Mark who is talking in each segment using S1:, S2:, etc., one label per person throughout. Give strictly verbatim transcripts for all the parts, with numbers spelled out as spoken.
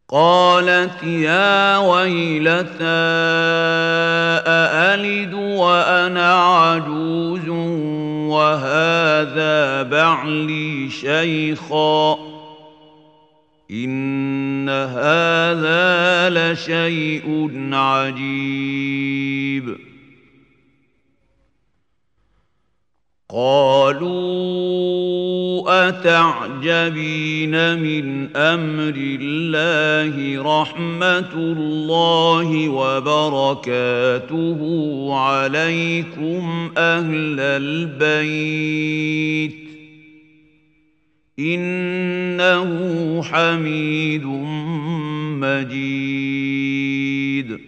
S1: قالت يا ويلتى أألد وأنا عجوز وهذا بعلي شيخا إن هذا لشيء عجيب قالوا أتعجبين من أمر الله رحمة الله وبركاته عليكم أهل البيت إنه حميد مجيد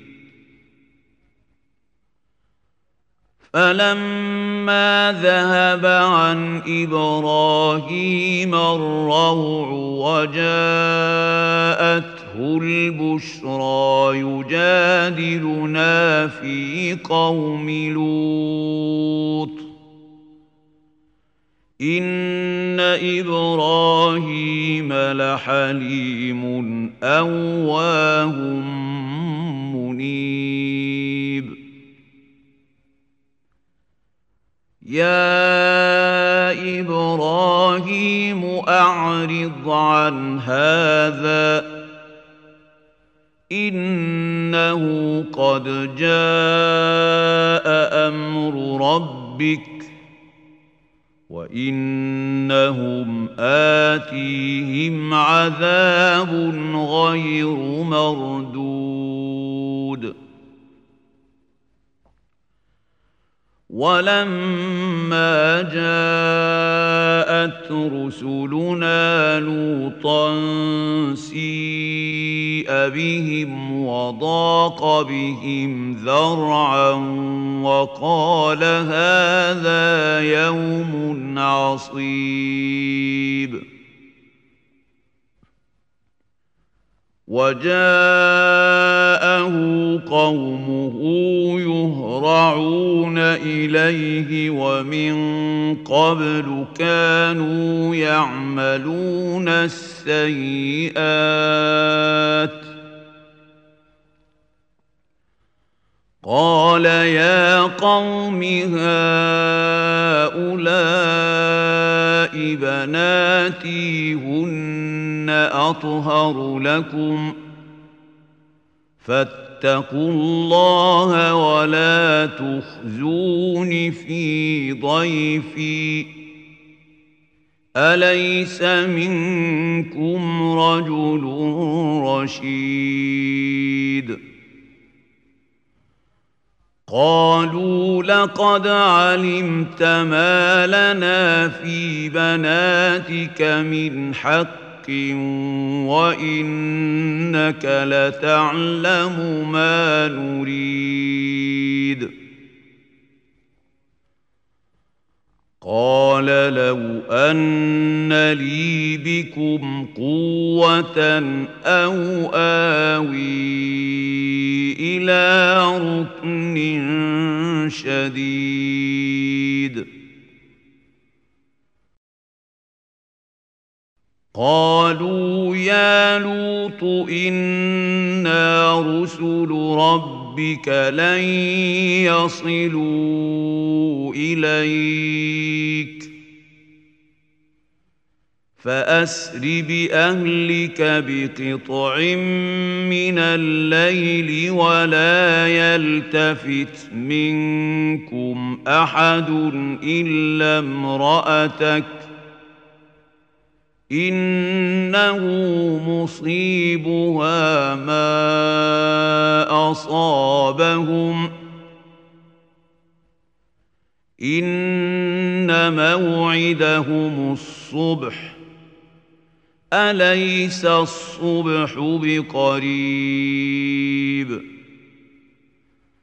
S1: فلما ذهب عن إبراهيم الروع وجاءته البشرى يجادلنا في قوم لوط إن إبراهيم لحليم أواه منيب يا إبراهيم أعرض عن هذا إنه قد جاء أمر ربك وإنهم آتيهم عذاب غير مردود ولما جاءت رسلنا لوطا سيء بهم وضاق بهم ذرعا وقال هذا يوم عصيب وجاءه قومه يهرعون إليه ومن قبل كانوا يعملون السيئات قال يا قوم هؤلاء بناتي هن أطهر لكم فاتقوا الله ولا تخزون في ضيفي أليس منكم رجل رشيد قالوا لقد علمت ما لنا في بناتك من حق وإنك لتعلم ما نريد قال لو أن لي بكم قوة أو آوي إلى ركن شديد قالوا يا لوط إنا رسل ربك لن يصلوا إليك فأسر بأهلك بقطع من الليل ولا يلتفت منكم أحد إلا امرأتك إنه مصيبها ما أصابهم إن موعدهم الصبح أليس الصبح بقريب